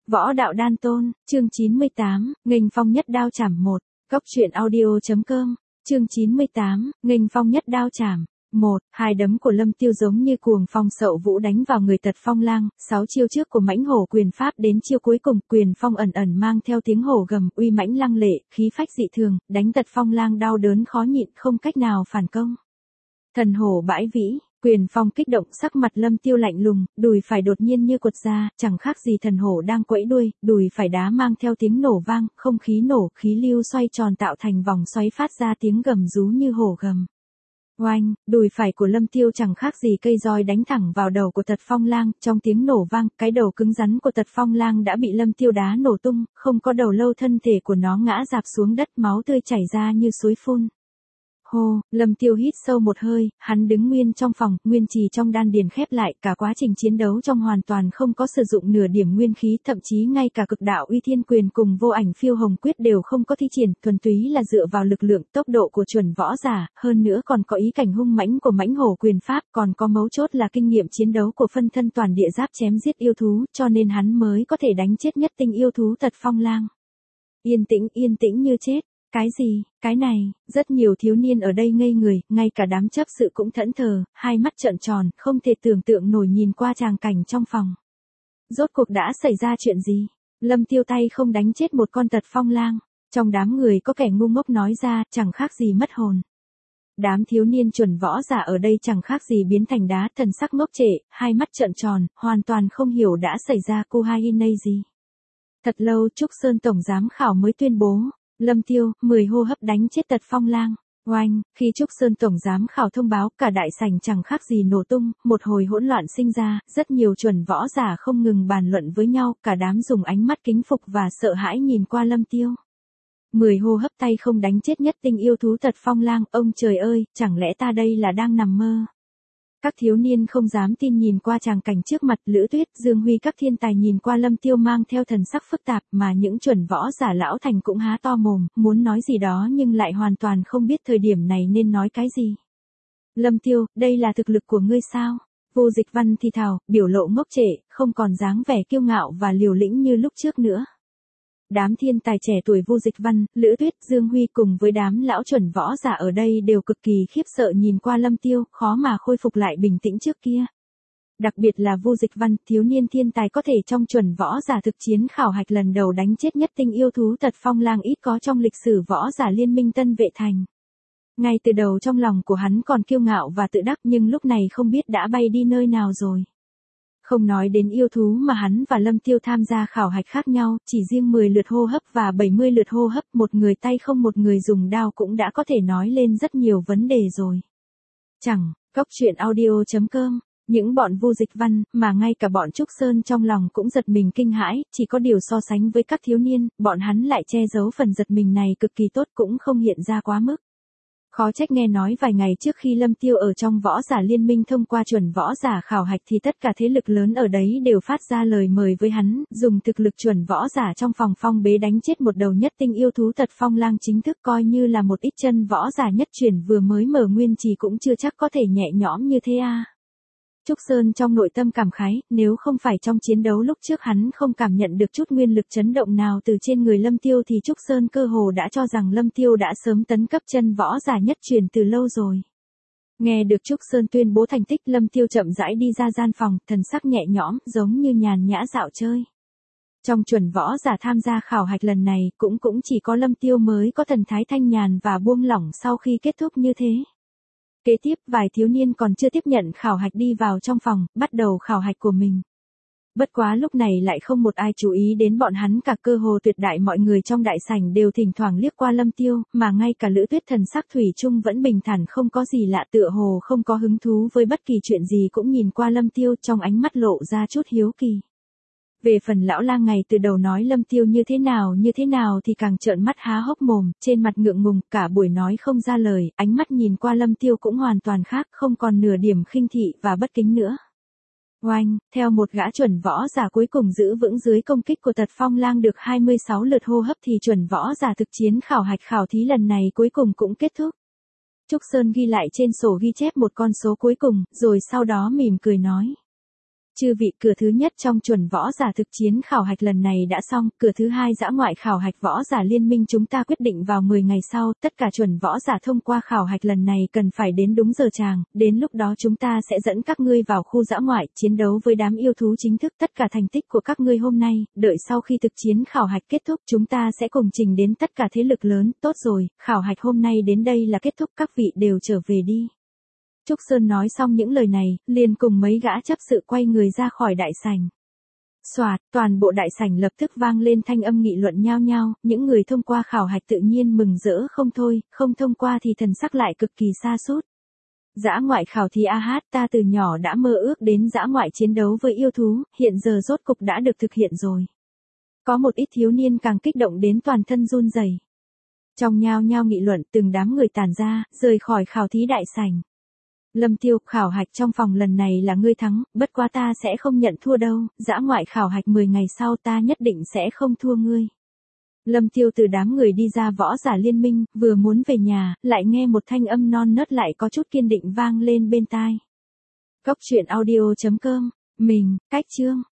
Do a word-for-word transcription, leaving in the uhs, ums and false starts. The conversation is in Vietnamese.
Võ đạo đan tôn, chương chín mươi tám, nghênh phong nhất đao chảm một, góc truyện audio.com, chương chín mươi tám, nghênh phong nhất đao chảm. Một, hai đấm của Lâm Tiêu giống như cuồng phong sậu vũ đánh vào người Tật Phong Lang, sáu chiêu trước của mãnh hổ quyền pháp đến chiêu cuối cùng, quyền phong ẩn ẩn mang theo tiếng hổ gầm, uy mãnh lăng lệ, khí phách dị thường, đánh Tật Phong Lang đau đớn khó nhịn, không cách nào phản công. Thần hổ bãi vĩ, quyền phong kích động, sắc mặt Lâm Tiêu lạnh lùng, đùi phải đột nhiên như quật ra, chẳng khác gì thần hổ đang quẫy đuôi, đùi phải đá mang theo tiếng nổ vang, không khí nổ, khí lưu xoay tròn tạo thành vòng xoáy phát ra tiếng gầm rú như hổ gầm. Oanh, đùi phải của Lâm Tiêu chẳng khác gì cây roi đánh thẳng vào đầu của Tật Phong Lang, trong tiếng nổ vang, cái đầu cứng rắn của Tật Phong Lang đã bị Lâm Tiêu đá nổ tung, không có đầu lâu, thân thể của nó ngã rạp xuống đất, máu tươi chảy ra như suối phun. Hô, Lâm Tiêu hít sâu một hơi, hắn đứng nguyên trong phòng, nguyên trì trong đan điền khép lại, cả quá trình chiến đấu trong hoàn toàn không có sử dụng nửa điểm nguyên khí, thậm chí ngay cả cực đạo uy thiên quyền cùng vô ảnh phiêu hồng quyết đều không có thi triển, thuần túy là dựa vào lực lượng, tốc độ của chuẩn võ giả, hơn nữa còn có ý cảnh hung mãnh của mãnh hổ quyền pháp, còn có mấu chốt là kinh nghiệm chiến đấu của phân thân toàn địa giáp chém giết yêu thú, cho nên hắn mới có thể đánh chết nhất tinh yêu thú Tật Phong Lang. Yên tĩnh, yên tĩnh như chết. Cái gì, cái này, rất nhiều thiếu niên ở đây ngây người, ngay cả đám chấp sự cũng thẫn thờ, hai mắt trợn tròn, không thể tưởng tượng nổi nhìn qua tràng cảnh trong phòng. Rốt cuộc đã xảy ra chuyện gì? Lâm Tiêu tay không đánh chết một con Tật Phong Lang, trong đám người có kẻ ngu ngốc nói ra, chẳng khác gì mất hồn. Đám thiếu niên chuẩn võ giả ở đây chẳng khác gì biến thành đá, thần sắc ngốc trệ, hai mắt trợn tròn, hoàn toàn không hiểu đã xảy ra cô hai nay gì. Thật lâu Trúc Sơn tổng giám khảo mới tuyên bố. Lâm Tiêu, mười hô hấp đánh chết Tật Phong Lang. Oanh, khi Trúc Sơn tổng giám khảo thông báo, cả đại sảnh chẳng khác gì nổ tung, một hồi hỗn loạn sinh ra, rất nhiều chuẩn võ giả không ngừng bàn luận với nhau, cả đám dùng ánh mắt kính phục và sợ hãi nhìn qua Lâm Tiêu. Mười hô hấp tay không đánh chết nhất tinh yêu thú Tật Phong Lang, ông trời ơi, chẳng lẽ ta đây là đang nằm mơ? Các thiếu niên không dám tin nhìn qua tràng cảnh trước mặt, Lữ Tuyết, Dương Huy các thiên tài nhìn qua Lâm Tiêu mang theo thần sắc phức tạp, mà những chuẩn võ giả lão thành cũng há to mồm, muốn nói gì đó nhưng lại hoàn toàn không biết thời điểm này nên nói cái gì. Lâm Tiêu, đây là thực lực của ngươi sao? Vô Dịch Văn thì thào, biểu lộ ngốc trệ, không còn dáng vẻ kiêu ngạo và liều lĩnh như lúc trước nữa. Đám thiên tài trẻ tuổi Vô Dịch Văn, Lữ Tuyết, Dương Huy cùng với đám lão chuẩn võ giả ở đây đều cực kỳ khiếp sợ nhìn qua Lâm Tiêu, khó mà khôi phục lại bình tĩnh trước kia. Đặc biệt là Vô Dịch Văn, thiếu niên thiên tài có thể trong chuẩn võ giả thực chiến khảo hạch lần đầu đánh chết nhất tinh yêu thú Tật Phong Lang ít có trong lịch sử võ giả liên minh Tân Vệ Thành. Ngay từ đầu trong lòng của hắn còn kiêu ngạo và tự đắc, nhưng lúc này không biết đã bay đi nơi nào rồi. Không nói đến yêu thú mà hắn và Lâm Tiêu tham gia khảo hạch khác nhau, chỉ riêng mười lượt hô hấp và bảy mươi lượt hô hấp, một người tay không một người dùng đao cũng đã có thể nói lên rất nhiều vấn đề rồi. Chẳng, góc truyện audio.com, những bọn Vô Dịch Văn, mà ngay cả bọn Trúc Sơn trong lòng cũng giật mình kinh hãi, chỉ có điều so sánh với các thiếu niên, bọn hắn lại che giấu phần giật mình này cực kỳ tốt, cũng không hiện ra quá mức. Khó trách nghe nói vài ngày trước khi Lâm Tiêu ở trong võ giả liên minh thông qua chuẩn võ giả khảo hạch thì tất cả thế lực lớn ở đấy đều phát ra lời mời với hắn, dùng thực lực chuẩn võ giả trong phòng phong bế đánh chết một đầu nhất tinh yêu thú Tật Phong Lang, chính thức coi như là một ít chân võ giả nhất truyền vừa mới mở nguyên trì cũng chưa chắc có thể nhẹ nhõm như thế à. Trúc Sơn trong nội tâm cảm khái, nếu không phải trong chiến đấu lúc trước hắn không cảm nhận được chút nguyên lực chấn động nào từ trên người Lâm Tiêu thì Trúc Sơn cơ hồ đã cho rằng Lâm Tiêu đã sớm tấn cấp chân võ giả nhất truyền từ lâu rồi. Nghe được Trúc Sơn tuyên bố thành tích, Lâm Tiêu chậm rãi đi ra gian phòng, thần sắc nhẹ nhõm, giống như nhàn nhã dạo chơi. Trong chuẩn võ giả tham gia khảo hạch lần này, cũng cũng chỉ có Lâm Tiêu mới có thần thái thanh nhàn và buông lỏng sau khi kết thúc như thế. Kế tiếp, vài thiếu niên còn chưa tiếp nhận khảo hạch đi vào trong phòng, bắt đầu khảo hạch của mình. Bất quá lúc này lại không một ai chú ý đến bọn hắn, cả cơ hồ tuyệt đại mọi người trong đại sảnh đều thỉnh thoảng liếc qua Lâm Tiêu, mà ngay cả Lữ Tuyết thần sắc thủy chung vẫn bình thản không có gì lạ, tựa hồ không có hứng thú với bất kỳ chuyện gì, cũng nhìn qua Lâm Tiêu trong ánh mắt lộ ra chút hiếu kỳ. Về phần lão lang ngày từ đầu nói Lâm Tiêu như thế nào như thế nào thì càng trợn mắt há hốc mồm, trên mặt ngượng ngùng, cả buổi nói không ra lời, ánh mắt nhìn qua Lâm Tiêu cũng hoàn toàn khác, không còn nửa điểm khinh thị và bất kính nữa. Oanh, theo một gã chuẩn võ giả cuối cùng giữ vững dưới công kích của Tật Phong Lang được hai mươi sáu lượt hô hấp thì chuẩn võ giả thực chiến khảo hạch khảo thí lần này cuối cùng cũng kết thúc. Trúc Sơn ghi lại trên sổ ghi chép một con số cuối cùng, rồi sau đó mỉm cười nói. Chư vị, cửa thứ nhất trong chuẩn võ giả thực chiến khảo hạch lần này đã xong, cửa thứ hai dã ngoại khảo hạch võ giả liên minh chúng ta quyết định vào mười ngày sau, tất cả chuẩn võ giả thông qua khảo hạch lần này cần phải đến đúng giờ chàng, đến lúc đó chúng ta sẽ dẫn các ngươi vào khu dã ngoại, chiến đấu với đám yêu thú chính thức, tất cả thành tích của các ngươi hôm nay, đợi sau khi thực chiến khảo hạch kết thúc chúng ta sẽ cùng trình đến tất cả thế lực lớn, tốt rồi, khảo hạch hôm nay đến đây là kết thúc, các vị đều trở về đi. Trúc Sơn nói xong những lời này, liền cùng mấy gã chấp sự quay người ra khỏi đại sảnh. Soạt, toàn bộ đại sảnh lập tức vang lên thanh âm nghị luận nhao nhao, những người thông qua khảo hạch tự nhiên mừng rỡ không thôi, không thông qua thì thần sắc lại cực kỳ sa sút. Dã ngoại khảo thí a hát, ta từ nhỏ đã mơ ước đến dã ngoại chiến đấu với yêu thú, hiện giờ rốt cục đã được thực hiện rồi. Có một ít thiếu niên càng kích động đến toàn thân run rẩy. Trong nhao nhao nghị luận, từng đám người tản ra, rời khỏi khảo thí đại sảnh. Lâm Tiêu, khảo hạch trong phòng lần này là ngươi thắng, bất quá ta sẽ không nhận thua đâu, dã ngoại khảo hạch mười ngày sau ta nhất định sẽ không thua ngươi. Lâm Tiêu từ đám người đi ra võ giả liên minh, vừa muốn về nhà, lại nghe một thanh âm non nớt lại có chút kiên định vang lên bên tai. Cốc truyện audio chấm com, mình, cách chương.